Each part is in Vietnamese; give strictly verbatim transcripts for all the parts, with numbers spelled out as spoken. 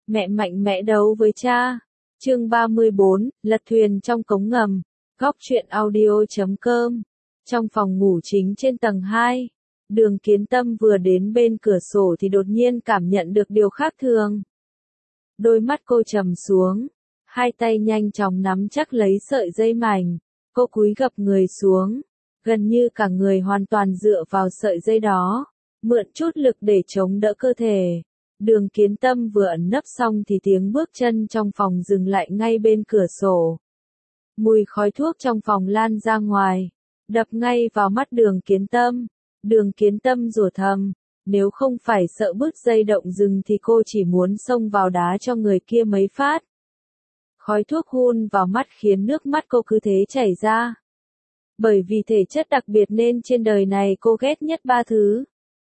Mẹ mạnh mẽ đấu với cha. Chương ba mươi bốn, lật thuyền trong cống ngầm. Góc truyện audio chấm com. Trong phòng ngủ chính trên tầng hai, Đường Kiến Tâm vừa đến bên cửa sổ thì đột nhiên cảm nhận được điều khác thường. Đôi mắt cô trầm xuống, hai tay nhanh chóng nắm chắc lấy sợi dây mảnh, cô cúi gập người xuống, gần như cả người hoàn toàn dựa vào sợi dây đó, mượn chút lực để chống đỡ cơ thể. Đường Kiến Tâm vừa ẩn nấp xong thì tiếng bước chân trong phòng dừng lại ngay bên cửa sổ. Mùi khói thuốc trong phòng lan ra ngoài, đập ngay vào mắt Đường Kiến Tâm. Đường Kiến Tâm rủa thầm, nếu không phải sợ bứt dây động rừng thì cô chỉ muốn xông vào đá cho người kia mấy phát. Khói thuốc hun vào mắt khiến nước mắt cô cứ thế chảy ra. Bởi vì thể chất đặc biệt nên trên đời này cô ghét nhất ba thứ.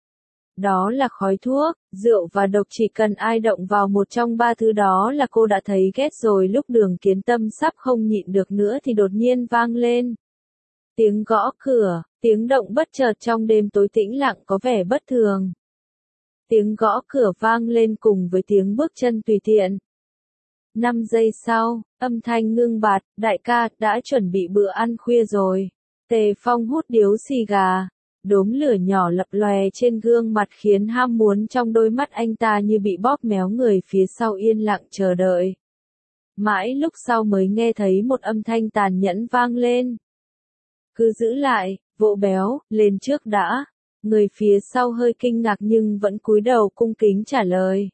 Đó là khói thuốc, rượu và độc, chỉ cần ai động vào một trong ba thứ đó là cô đã thấy ghét rồi. Lúc Đường Kiến Tâm sắp không nhịn được nữa thì đột nhiên vang lên tiếng gõ cửa, tiếng động bất chợt trong đêm tối tĩnh lặng có vẻ bất thường. Tiếng gõ cửa vang lên cùng với tiếng bước chân tùy tiện. Năm giây sau, âm thanh ngưng bặt, đại ca, đã chuẩn bị bữa ăn khuya rồi. Tề Phong hút điếu xì gà, đốm lửa nhỏ lập lòe trên gương mặt khiến ham muốn trong đôi mắt anh ta như bị bóp méo. Người phía sau yên lặng chờ đợi. Mãi lúc sau mới nghe thấy một âm thanh tàn nhẫn vang lên. Cứ giữ lại, vỗ béo, lên trước đã. Người phía sau hơi kinh ngạc nhưng vẫn cúi đầu cung kính trả lời.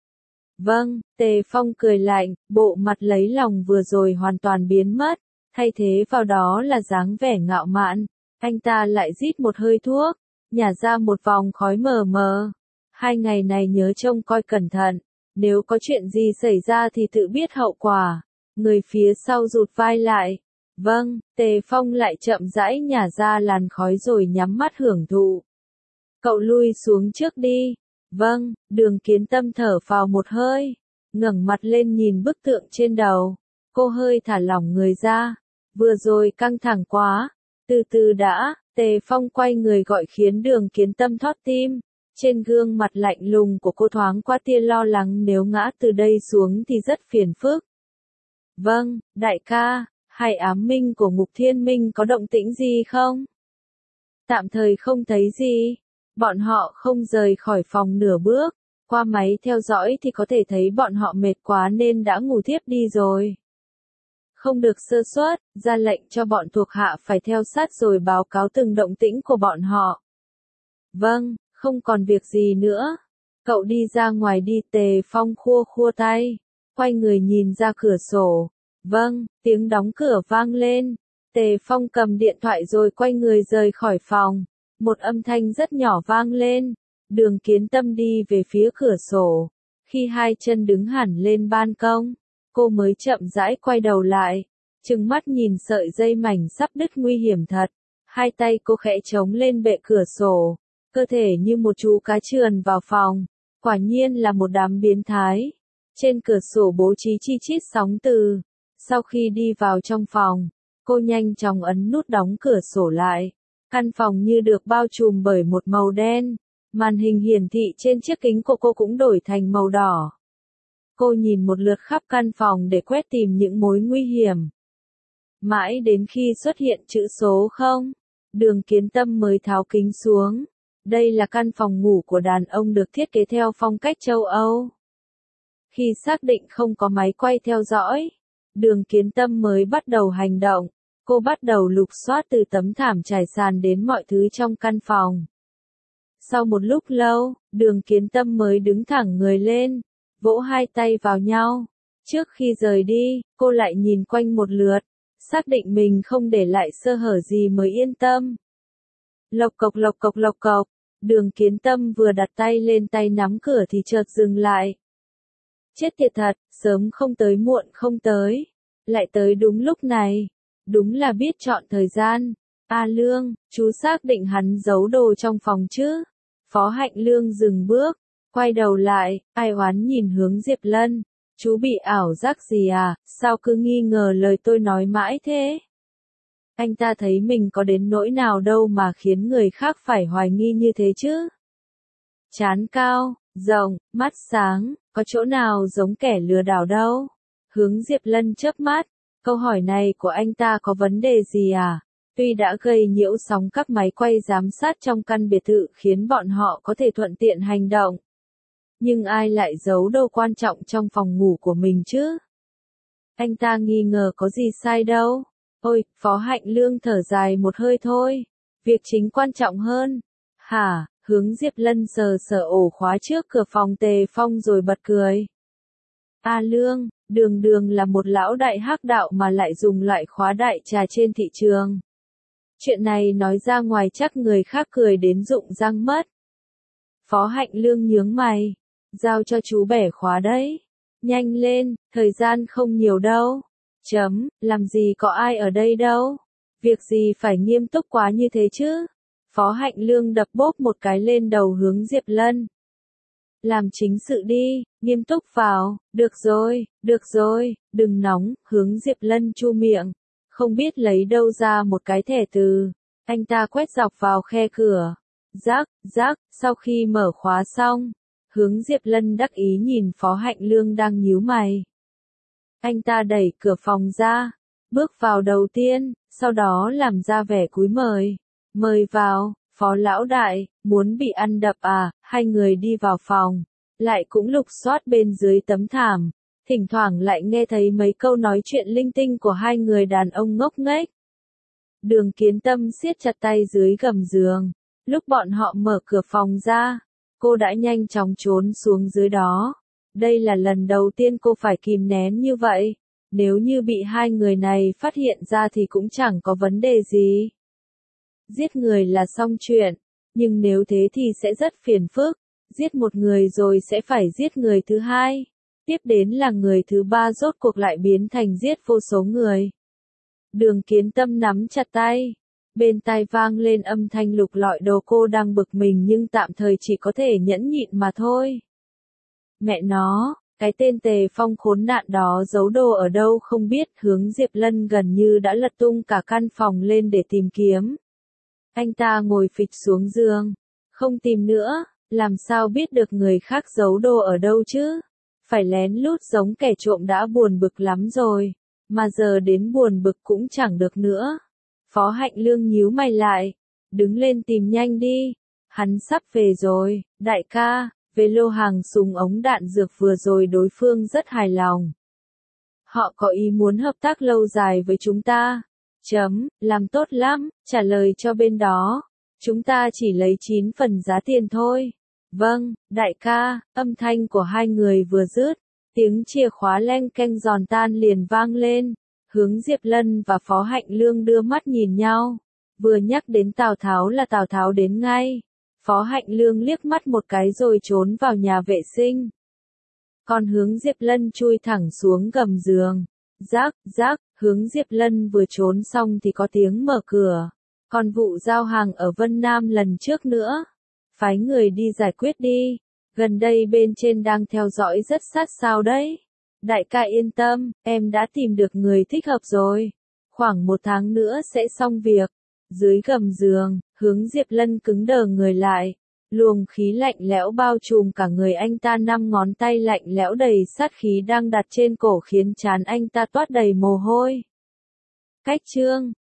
Vâng, Tề Phong cười lạnh, bộ mặt lấy lòng vừa rồi hoàn toàn biến mất, thay thế vào đó là dáng vẻ ngạo mạn. Anh ta lại rít một hơi thuốc, nhả ra một vòng khói mờ mờ. Hai ngày này nhớ trông coi cẩn thận, nếu có chuyện gì xảy ra thì tự biết hậu quả. Người phía sau rụt vai lại. Vâng, Tề Phong lại chậm rãi nhả ra làn khói rồi nhắm mắt hưởng thụ. Cậu lui xuống trước đi. Vâng, Đường Kiến Tâm thở phào một hơi, ngẩng mặt lên nhìn bức tượng trên đầu. Cô hơi thả lỏng người ra. Vừa rồi căng thẳng quá. Từ từ đã, Tề Phong quay người gọi khiến Đường Kiến Tâm thót tim. Trên gương mặt lạnh lùng của cô thoáng qua tia lo lắng, nếu ngã từ đây xuống thì rất phiền phức. Vâng, đại ca. Hải ám minh của Ngục Thiên Minh có động tĩnh gì không? Tạm thời không thấy gì. Bọn họ không rời khỏi phòng nửa bước. Qua máy theo dõi thì có thể thấy bọn họ mệt quá nên đã ngủ thiếp đi rồi. Không được sơ suất, ra lệnh cho bọn thuộc hạ phải theo sát rồi báo cáo từng động tĩnh của bọn họ. Vâng, không còn việc gì nữa. Cậu đi ra ngoài đi. Tề Phong khua khua tay, quay người nhìn ra cửa sổ. Vâng, tiếng đóng cửa vang lên. Tề Phong cầm điện thoại rồi quay người rời khỏi phòng. Một âm thanh rất nhỏ vang lên. Đường Kiến Tâm đi về phía cửa sổ. Khi hai chân đứng hẳn lên ban công, cô mới chậm rãi quay đầu lại, trừng mắt nhìn sợi dây mảnh sắp đứt nguy hiểm thật. Hai tay cô khẽ chống lên bệ cửa sổ, cơ thể như một chú cá trườn vào phòng. Quả nhiên là một đám biến thái. Trên cửa sổ bố trí chi chít sóng từ. Sau khi đi vào trong phòng, cô nhanh chóng ấn nút đóng cửa sổ lại. Căn phòng như được bao trùm bởi một màu đen. Màn hình hiển thị trên chiếc kính của cô cũng đổi thành màu đỏ. Cô nhìn một lượt khắp căn phòng để quét tìm những mối nguy hiểm. Mãi đến khi xuất hiện chữ số không, Đường Kiến Tâm mới tháo kính xuống. Đây là căn phòng ngủ của đàn ông được thiết kế theo phong cách châu Âu. Khi xác định không có máy quay theo dõi, Đường Kiến Tâm mới bắt đầu hành động. Cô bắt đầu lục soát từ tấm thảm trải sàn đến mọi thứ trong căn phòng. Sau một lúc lâu, Đường Kiến Tâm mới đứng thẳng người lên, vỗ hai tay vào nhau. Trước khi rời đi, cô lại nhìn quanh một lượt, xác định mình không để lại sơ hở gì mới yên tâm. Lộc cộc lộc cộc lộc cộc, Đường Kiến Tâm vừa đặt tay lên tay nắm cửa thì chợt dừng lại. Chết tiệt thật, sớm không tới muộn không tới, lại tới đúng lúc này. Đúng là biết chọn thời gian. A Lương, chú xác định hắn giấu đồ trong phòng chứ? Phó Hạnh Lương dừng bước, quay đầu lại, ai oán nhìn hướng Diệp Lân. Chú bị ảo giác gì à, sao cứ nghi ngờ lời tôi nói mãi thế? Anh ta thấy mình có đến nỗi nào đâu mà khiến người khác phải hoài nghi như thế chứ? Trán cao, rộng, mắt sáng, có chỗ nào giống kẻ lừa đảo đâu. Hướng Diệp Lân chớp mắt, câu hỏi này của anh ta có vấn đề gì à? Tuy đã gây nhiễu sóng các máy quay giám sát trong căn biệt thự khiến bọn họ có thể thuận tiện hành động. Nhưng ai lại giấu đồ quan trọng trong phòng ngủ của mình chứ? Anh ta nghi ngờ có gì sai đâu. Ôi, Phó Hạnh Lương thở dài một hơi thôi. Việc chính quan trọng hơn. Hả, Hướng Diệp Lân sờ sờ ổ khóa trước cửa phòng Tề Phong rồi bật cười. A Lương, đường đường là một lão đại hắc đạo mà lại dùng loại khóa đại trà trên thị trường. Chuyện này nói ra ngoài chắc người khác cười đến rụng răng mất. Phó Hạnh Lương nhướng mày. Giao cho chú bẻ khóa đấy. Nhanh lên, thời gian không nhiều đâu. Chấm, làm gì có ai ở đây đâu. Việc gì phải nghiêm túc quá như thế chứ. Phó Hạnh Lương đập bốp một cái lên đầu Hướng Diệp Lân. Làm chính sự đi, nghiêm túc vào, được rồi, được rồi, đừng nóng, Hướng Diệp Lân chu miệng. Không biết lấy đâu ra một cái thẻ từ. Anh ta quét dọc vào khe cửa. Rắc, rắc, sau khi mở khóa xong. Hướng Diệp Lân đắc ý nhìn Phó Hạnh Lương đang nhíu mày. Anh ta đẩy cửa phòng ra, bước vào đầu tiên, sau đó làm ra vẻ cúi mời. Mời vào, Phó Lão Đại, muốn bị ăn đập à? Hai người đi vào phòng, lại cũng lục soát bên dưới tấm thảm. Thỉnh thoảng lại nghe thấy mấy câu nói chuyện linh tinh của hai người đàn ông ngốc nghếch. Đường Kiến Tâm siết chặt tay dưới gầm giường. Lúc bọn họ mở cửa phòng ra, cô đã nhanh chóng trốn xuống dưới đó. Đây là lần đầu tiên cô phải kìm nén như vậy. Nếu như bị hai người này phát hiện ra thì cũng chẳng có vấn đề gì. Giết người là xong chuyện, nhưng nếu thế thì sẽ rất phiền phức. Giết một người rồi sẽ phải giết người thứ hai. Tiếp đến là người thứ ba rốt cuộc lại biến thành giết vô số người. Đường Kiến Tâm nắm chặt tay. Bên tai vang lên âm thanh lục lọi đồ, cô đang bực mình nhưng tạm thời chỉ có thể nhẫn nhịn mà thôi. Mẹ nó, cái tên Tề Phong khốn nạn đó giấu đồ ở đâu không biết. Hướng Diệp Lân gần như đã lật tung cả căn phòng lên để tìm kiếm. Anh ta ngồi phịch xuống giường. Không tìm nữa, làm sao biết được người khác giấu đồ ở đâu chứ? Phải lén lút giống kẻ trộm đã buồn bực lắm rồi. Mà giờ đến buồn bực cũng chẳng được nữa. Phó Hạnh Lương nhíu mày lại. Đứng lên tìm nhanh đi. Hắn sắp về rồi, đại ca. Về lô hàng súng ống đạn dược vừa rồi đối phương rất hài lòng. Họ có ý muốn hợp tác lâu dài với chúng ta. Chấm, làm tốt lắm, trả lời cho bên đó. Chúng ta chỉ lấy chín phần giá tiền thôi. Vâng, đại ca, âm thanh của hai người vừa dứt. Tiếng chìa khóa leng keng giòn tan liền vang lên. Hướng Diệp Lân và Phó Hạnh Lương đưa mắt nhìn nhau. Vừa nhắc đến Tào Tháo là Tào Tháo đến ngay. Phó Hạnh Lương liếc mắt một cái rồi trốn vào nhà vệ sinh. Còn Hướng Diệp Lân chui thẳng xuống gầm giường. Rác, rác, Hướng Diệp Lân vừa trốn xong thì có tiếng mở cửa. Còn vụ giao hàng ở Vân Nam lần trước nữa. Phái người đi giải quyết đi. Gần đây bên trên đang theo dõi rất sát sao đấy. Đại ca yên tâm, em đã tìm được người thích hợp rồi. Khoảng một tháng nữa sẽ xong việc. Dưới gầm giường, Hướng Diệp Lân cứng đờ người lại. Luồng khí lạnh lẽo bao trùm cả người anh ta, năm ngón tay lạnh lẽo đầy sát khí đang đặt trên cổ khiến trán anh ta toát đầy mồ hôi. Cách chương